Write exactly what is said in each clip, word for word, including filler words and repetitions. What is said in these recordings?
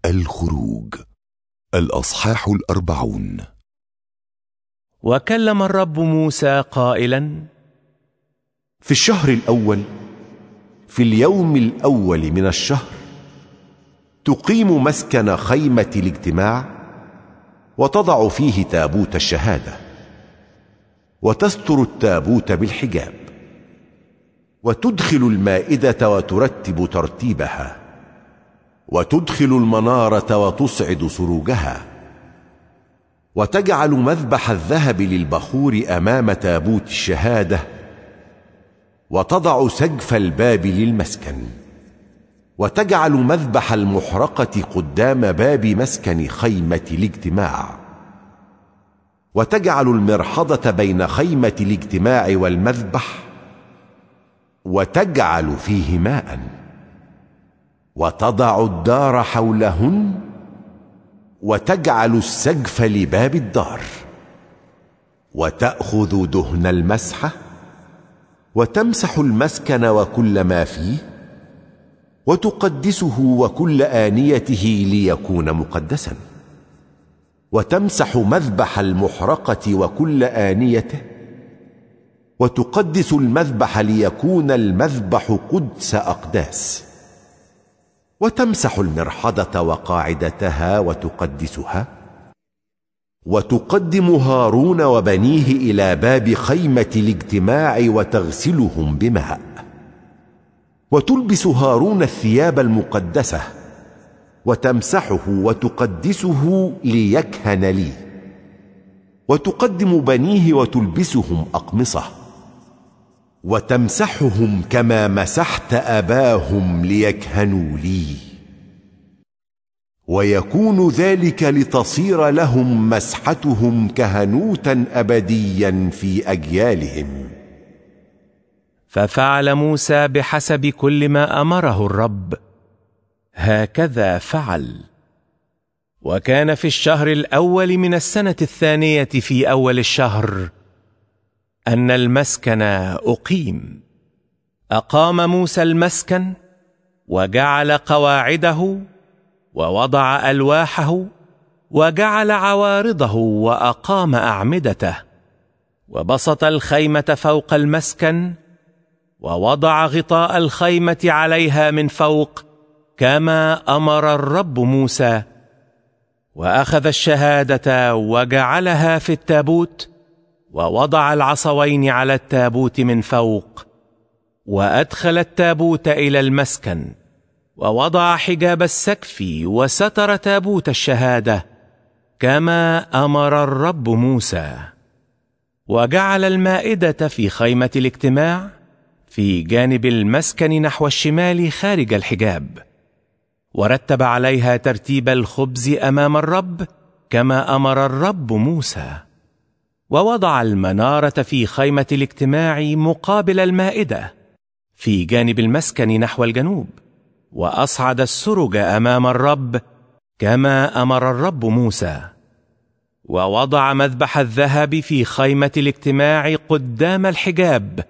الخروج الأصحاح الأربعون. وكلم الرب موسى قائلا: في الشهر الأول في اليوم الأول من الشهر تقيم مسكن خيمة الاجتماع، وتضع فيه تابوت الشهادة، وتستر التابوت بالحجاب، وتدخل المائدة وترتب ترتيبها، وتدخل المنارة وتصعد سروجها، وتجعل مذبح الذهب للبخور أمام تابوت الشهادة، وتضع سقف الباب للمسكن، وتجعل مذبح المحرقة قدام باب مسكن خيمة الاجتماع، وتجعل المرحضة بين خيمة الاجتماع والمذبح، وتجعل فيه ماء، وتضع الدار حولهن، وتجعل السقف لباب الدار، وتأخذ دهن المسحة، وتمسح المسكن وكل ما فيه، وتقدسه وكل آنيته ليكون مقدسا، وتمسح مذبح المحرقة وكل آنيته، وتقدس المذبح ليكون المذبح قدس أقداس، وتمسح المرحضة وقاعدتها وتقدسها، وتقدم هارون وبنيه إلى باب خيمة الاجتماع وتغسلهم بماء، وتلبس هارون الثياب المقدسة وتمسحه وتقدسه ليكهن لي، وتقدم بنيه وتلبسهم أقمصة، وتمسحهم كما مسحت أباهم ليكهنوا لي، ويكون ذلك لتصير لهم مسحتهم كهنوتا أبديا في أجيالهم. ففعل موسى بحسب كل ما أمره الرب، هكذا فعل. وكان في الشهر الأول من السنة الثانية في أول الشهر أن المسكن أقيم. أقام موسى المسكن، وجعل قواعده، ووضع ألواحه، وجعل عوارضه، وأقام أعمدته، وبسط الخيمة فوق المسكن، ووضع غطاء الخيمة عليها من فوق كما أمر الرب موسى، وأخذ الشهادة وجعلها في التابوت، ووضع العصوين على التابوت من فوق، وأدخل التابوت إلى المسكن، ووضع حجاب السقف وستر تابوت الشهادة كما أمر الرب موسى، وجعل المائدة في خيمة الاجتماع في جانب المسكن نحو الشمال خارج الحجاب، ورتب عليها ترتيب الخبز أمام الرب كما أمر الرب موسى، ووضع المنارة في خيمة الاجتماع مقابل المائدة في جانب المسكن نحو الجنوب، وأصعد السرج أمام الرب كما أمر الرب موسى، ووضع مذبح الذهب في خيمة الاجتماع قدام الحجاب،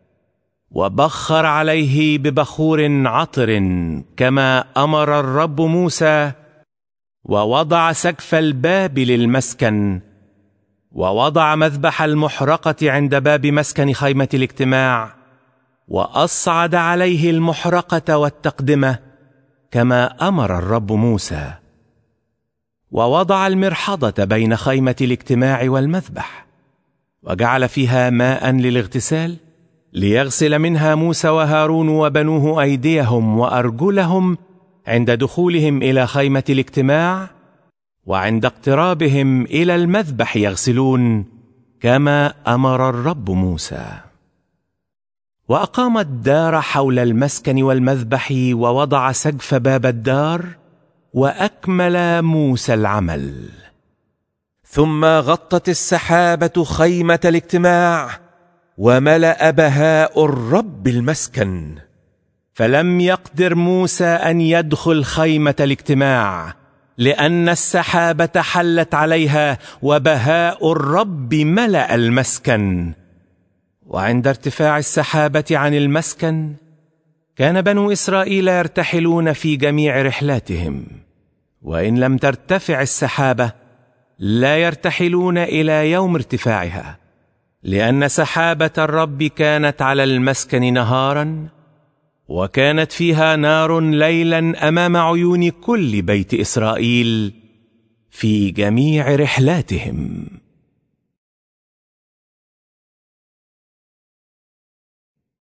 وبخر عليه ببخور عطر كما أمر الرب موسى، ووضع سقف الباب للمسكن، ووضع مذبح المحرقة عند باب مسكن خيمة الاجتماع، وأصعد عليه المحرقة والتقدمة كما أمر الرب موسى، ووضع المرحضة بين خيمة الاجتماع والمذبح، وجعل فيها ماء للاغتسال، ليغسل منها موسى وهارون وبنوه أيديهم وأرجلهم عند دخولهم إلى خيمة الاجتماع، وعند اقترابهم إلى المذبح يغسلون كما أمر الرب موسى. وأقام الدار حول المسكن والمذبح، ووضع سقف باب الدار، وأكمل موسى العمل. ثم غطت السحابة خيمة الاجتماع، وملأ بهاء الرب المسكن، فلم يقدر موسى أن يدخل خيمة الاجتماع، لأن السحابة حلت عليها، وبهاء الرب ملأ المسكن. وعند ارتفاع السحابة عن المسكن كان بنو إسرائيل يرتحلون في جميع رحلاتهم، وإن لم ترتفع السحابة لا يرتحلون إلى يوم ارتفاعها، لأن سحابة الرب كانت على المسكن نهارا، وكانت فيها نار ليلا أمام عيون كل بيت إسرائيل في جميع رحلاتهم.